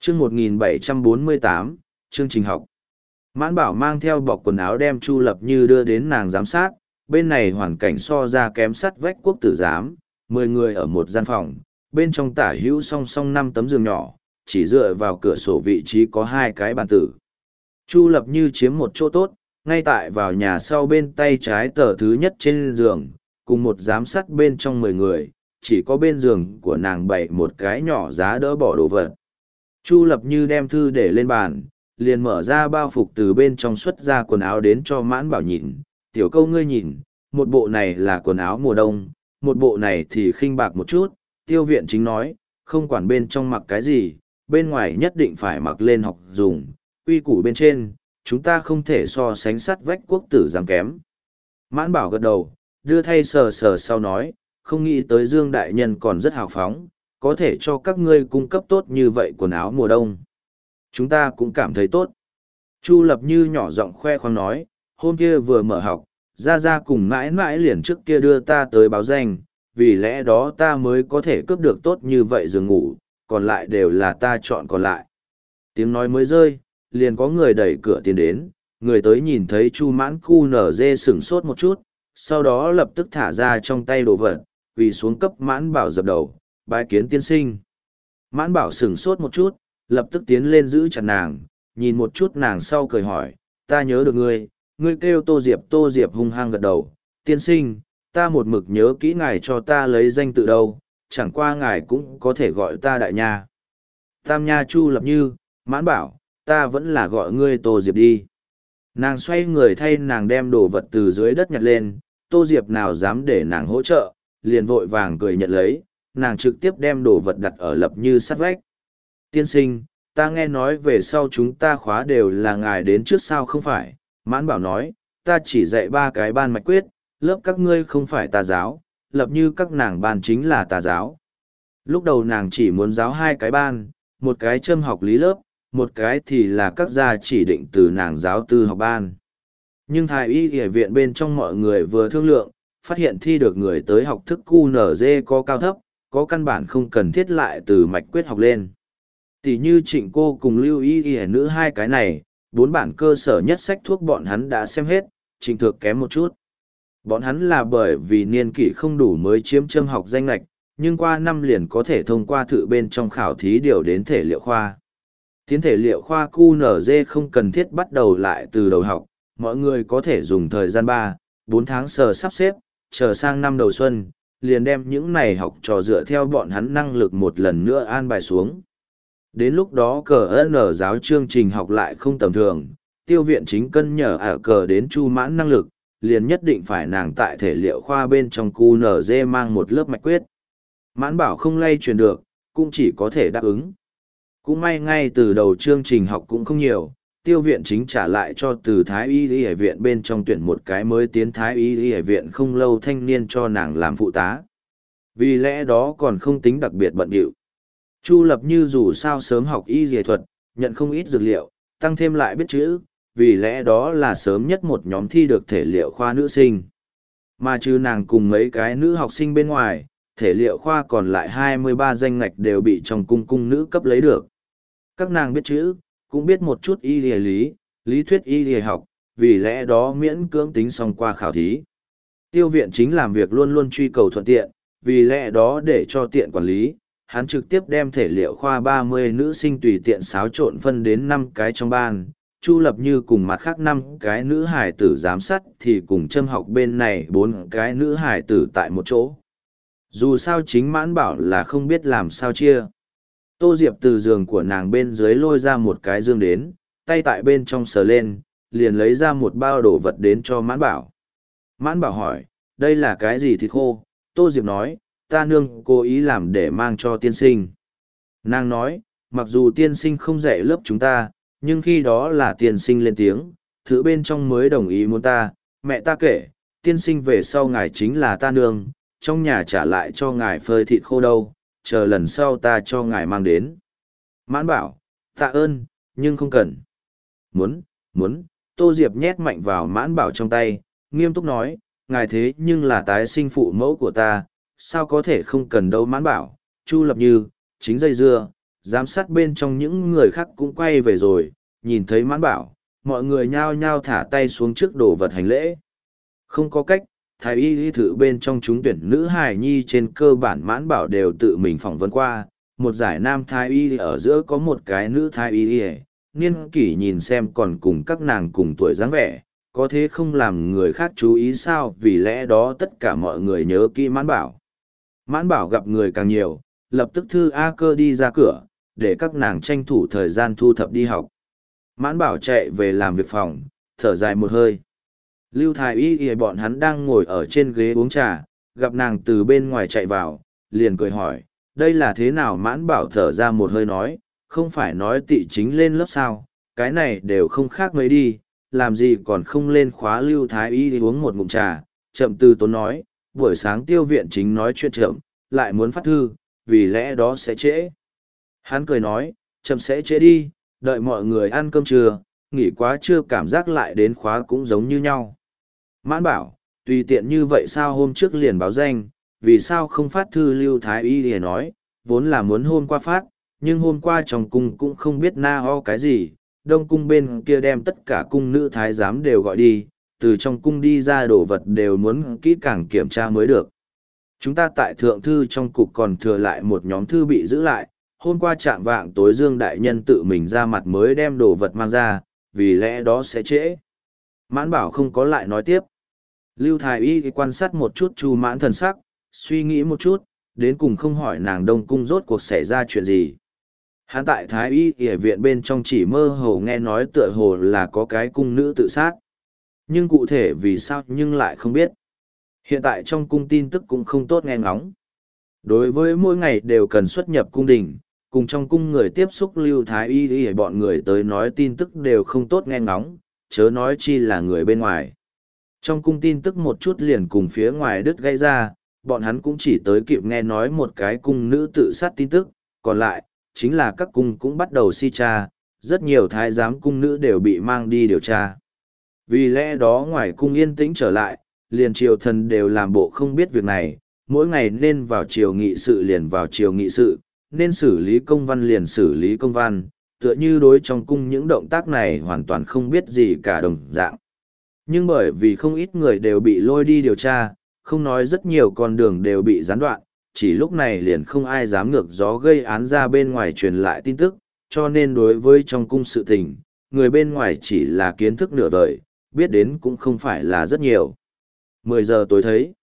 chương 1748, chương trình học. Mãn Bảo mang theo bọc quần áo đem Chu Lập Như đưa đến nàng giám sát, bên này hoàn cảnh so ra kém sắt vách quốc tử giám, 10 người ở một gian phòng, bên trong tả hữu song song 5 tấm giường nhỏ, chỉ dựa vào cửa sổ vị trí có 2 cái bàn tử. Chu Lập Như chiếm một chỗ tốt, ngay tại vào nhà sau bên tay trái tờ thứ nhất trên giường, cùng một giám sát bên trong 10 người, chỉ có bên giường của nàng bày một cái nhỏ giá đỡ bỏ đồ vật. Chu Lập Như đem thư để lên bàn, liền mở ra bao phục từ bên trong xuất ra quần áo đến cho Mãn Bảo nhìn. Tiểu Câu ngươi nhìn, một bộ này là quần áo mùa đông, một bộ này thì khinh bạc một chút. Tiêu Viện Chính nói, không quản bên trong mặc cái gì, bên ngoài nhất định phải mặc lên học dùng, quy củ bên trên, chúng ta không thể so sánh sắt vách quốc tử giám kém. Mãn Bảo gật đầu, đưa thay sờ sờ sau nói, không nghĩ tới Dương Đại Nhân còn rất hào phóng, có thể cho các ngươi cung cấp tốt như vậy quần áo mùa đông. Chúng ta cũng cảm thấy tốt. Chu Lập Như nhỏ giọng khoe khoang nói, hôm kia vừa mở học, ra cùng mãi mãi liền trước kia đưa ta tới báo danh, vì lẽ đó ta mới có thể cướp được tốt như vậy giường ngủ, còn lại đều là ta chọn còn lại. Tiếng nói mới rơi, liền có người đẩy cửa tiến đến, người tới nhìn thấy Chu Mãn Cu nở dê sửng sốt một chút, sau đó lập tức thả ra trong tay đồ vật, quỳ xuống cấp Mãn Bảo dập đầu, bái kiến tiên sinh. Mãn Bảo sửng sốt một chút, lập tức tiến lên giữ chặt nàng, nhìn một chút nàng sau cười hỏi, ta nhớ được ngươi, ngươi kêu Tô Diệp hung hăng gật đầu, tiên sinh, ta một mực nhớ kỹ ngài cho ta lấy danh tự đâu, chẳng qua ngài cũng có thể gọi ta đại nha. Tam nha Chu Lập Như, Mãn Bảo, ta vẫn là gọi ngươi Tô Diệp đi. Nàng xoay người thay nàng đem đồ vật từ dưới đất nhặt lên, Tô Diệp nào dám để nàng hỗ trợ, liền vội vàng cười nhận lấy, nàng trực tiếp đem đồ vật đặt ở Lập Như sát vách. Tiên sinh, ta nghe nói về sau chúng ta khóa đều là ngài đến trước sau không phải, Mãn Bảo nói, ta chỉ dạy 3 cái ban mạch quyết, lớp các ngươi không phải tà giáo, Lập Như các nàng ban chính là tà giáo. Lúc đầu nàng chỉ muốn giáo 2 cái ban, một cái châm học lý lớp, một cái thì là các gia chỉ định từ nàng giáo tư học ban. Nhưng Thái Y Y viện bên trong mọi người vừa thương lượng, phát hiện thi được người tới học thức QNZ có cao thấp, có căn bản không cần thiết lại từ mạch quyết học lên. Tỷ như Trịnh cô cùng Lưu Y Y nữ 2 cái này, 4 bản cơ sở nhất sách thuốc bọn hắn đã xem hết, Trịnh Thược kém một chút. Bọn hắn là bởi vì niên kỷ không đủ mới chiếm châm học danh lệch, nhưng qua năm liền có thể thông qua thử bên trong khảo thí điều đến thể liệu khoa. Tiến thể liệu khoa QNZ không cần thiết bắt đầu lại từ đầu học, mọi người có thể dùng thời gian 3-4 tháng sờ sắp xếp, chờ sang năm đầu xuân, liền đem những này học trò dựa theo bọn hắn năng lực một lần nữa an bài xuống. Đến lúc đó cờ giáo chương trình học lại không tầm thường, Tiêu Viện Chính cân nhở ở cờ đến Chu Mãn năng lực, liền nhất định phải nàng tại thể liệu khoa bên trong QNZ mang một lớp mạch quyết. Mãn Bảo không lay chuyển được, cũng chỉ có thể đáp ứng. Cũng may ngay từ đầu chương trình học cũng không nhiều, Tiêu Viện Chính trả lại cho từ Thái Y Y viện bên trong tuyển một cái mới tiến Thái Y Y viện không lâu thanh niên cho nàng làm phụ tá. Vì lẽ đó còn không tính đặc biệt bận rộn. Chu Lập Như dù sao sớm học y dề thuật, nhận không ít dược liệu, tăng thêm lại biết chữ, vì lẽ đó là sớm nhất một nhóm thi được thể liệu khoa nữ sinh. Mà trừ nàng cùng mấy cái nữ học sinh bên ngoài, thể liệu khoa còn lại 23 danh ngạch đều bị trong cung nữ cấp lấy được. Các nàng biết chữ, cũng biết một chút y dề lý thuyết y dề học, vì lẽ đó miễn cưỡng tính xong qua khảo thí. Tiêu Viện Chính làm việc luôn luôn truy cầu thuận tiện, vì lẽ đó để cho tiện quản lý, hắn trực tiếp đem thể liệu khoa 30 nữ sinh tùy tiện xáo trộn phân đến 5 cái trong ban, Chu Lập Như cùng mặt khác 5 cái nữ hải tử giám sát thì cùng châm học bên này 4 cái nữ hải tử tại một chỗ. Dù sao chính Mãn Bảo là không biết làm sao chia. Tô Diệp từ giường của nàng bên dưới lôi ra một cái dương đến, tay tại bên trong sờ lên, liền lấy ra một bao đồ vật đến cho Mãn Bảo. Mãn Bảo hỏi, đây là cái gì thịt khô? Tô Diệp nói, ta nương cố ý làm để mang cho tiên sinh. Nàng nói, mặc dù tiên sinh không dạy lớp chúng ta, nhưng khi đó là tiên sinh lên tiếng, thứ bên trong mới đồng ý muốn ta, mẹ ta kể, tiên sinh về sau ngài chính là ta nương, trong nhà trả lại cho ngài phơi thịt khô đâu, chờ lần sau ta cho ngài mang đến. Mãn Bảo, tạ ơn, nhưng không cần. Muốn, Tô Diệp nhét mạnh vào Mãn Bảo trong tay, nghiêm túc nói, ngài thế nhưng là tái sinh phụ mẫu của ta, sao có thể không cần đâu. Mãn Bảo, Chu Lập Như, chính dây dưa, giám sát bên trong những người khác cũng quay về rồi, nhìn thấy Mãn Bảo, mọi người nhao nhao thả tay xuống trước đồ vật hành lễ. Không có cách, thái y thử bên trong trúng tuyển nữ hài nhi trên cơ bản Mãn Bảo đều tự mình phỏng vấn qua, một giải nam thái y ở giữa có một cái nữ thái y, niên kỷ nhìn xem còn cùng các nàng cùng tuổi dáng vẻ, có thế không làm người khác chú ý sao, vì lẽ đó tất cả mọi người nhớ kỹ Mãn Bảo. Mãn Bảo gặp người càng nhiều, lập tức thư A Cơ đi ra cửa, để các nàng tranh thủ thời gian thu thập đi học. Mãn Bảo chạy về làm việc phòng, thở dài một hơi. Lưu Thái Y bọn hắn đang ngồi ở trên ghế uống trà, gặp nàng từ bên ngoài chạy vào, liền cười hỏi, đây là thế nào? Mãn Bảo thở ra một hơi nói, không phải nói Tị Chính lên lớp sao, cái này đều không khác mấy đi, làm gì còn không lên khóa. Lưu Thái Y đi uống một ngụm trà, chậm từ tốn nói, buổi sáng Tiêu Viện Chính nói chuyện chậm, lại muốn phát thư, vì lẽ đó sẽ trễ. Hắn cười nói, chậm sẽ trễ đi, đợi mọi người ăn cơm trưa, nghỉ quá trưa cảm giác lại đến khóa cũng giống như nhau. Mãn Bảo, tùy tiện như vậy sao hôm trước liền báo danh, vì sao không phát thư? Lưu Thái Y liền nói, vốn là muốn hôm qua phát, nhưng hôm qua trong cung cũng không biết na ho cái gì, đông cung bên kia đem tất cả cung nữ thái giám đều gọi đi, từ trong cung đi ra đồ vật đều muốn kỹ càng kiểm tra mới được. Chúng ta tại thượng thư trong cục còn thừa lại một nhóm thư bị giữ lại, hôm qua chạm vạng tối Dương đại nhân tự mình ra mặt mới đem đồ vật mang ra, vì lẽ đó sẽ trễ. Mãn Bảo không có lại nói tiếp. Lưu Thái Y quan sát một chút Chu Mãn thần sắc, suy nghĩ một chút, đến cùng không hỏi nàng đông cung rốt cuộc xảy ra chuyện gì. Hắn tại Thái Y ở viện bên trong chỉ mơ hồ nghe nói tựa hồ là có cái cung nữ tự sát. Nhưng cụ thể vì sao nhưng lại không biết. Hiện tại trong cung tin tức cũng không tốt nghe ngóng. Đối với mỗi ngày đều cần xuất nhập cung đình, cùng trong cung người tiếp xúc Lưu Thái Y bọn người tới nói tin tức đều không tốt nghe ngóng, chớ nói chi là người bên ngoài. Trong cung tin tức một chút liền cùng phía ngoài đứt gây ra, bọn hắn cũng chỉ tới kịp nghe nói một cái cung nữ tự sát tin tức, còn lại, chính là các cung cũng bắt đầu si tra, rất nhiều thái giám cung nữ đều bị mang đi điều tra. Vì lẽ đó ngoài cung yên tĩnh trở lại, liền triều thần đều làm bộ không biết việc này, mỗi ngày nên vào triều nghị sự liền vào triều nghị sự, nên xử lý công văn liền xử lý công văn, tựa như đối trong cung những động tác này hoàn toàn không biết gì cả đồng dạng. Nhưng bởi vì không ít người đều bị lôi đi điều tra, không nói rất nhiều con đường đều bị gián đoạn, chỉ lúc này liền không ai dám ngược gió gây án ra bên ngoài truyền lại tin tức, cho nên đối với trong cung sự tình, người bên ngoài chỉ là kiến thức nửa vời, biết đến cũng không phải là rất nhiều. 10 giờ tối thấy.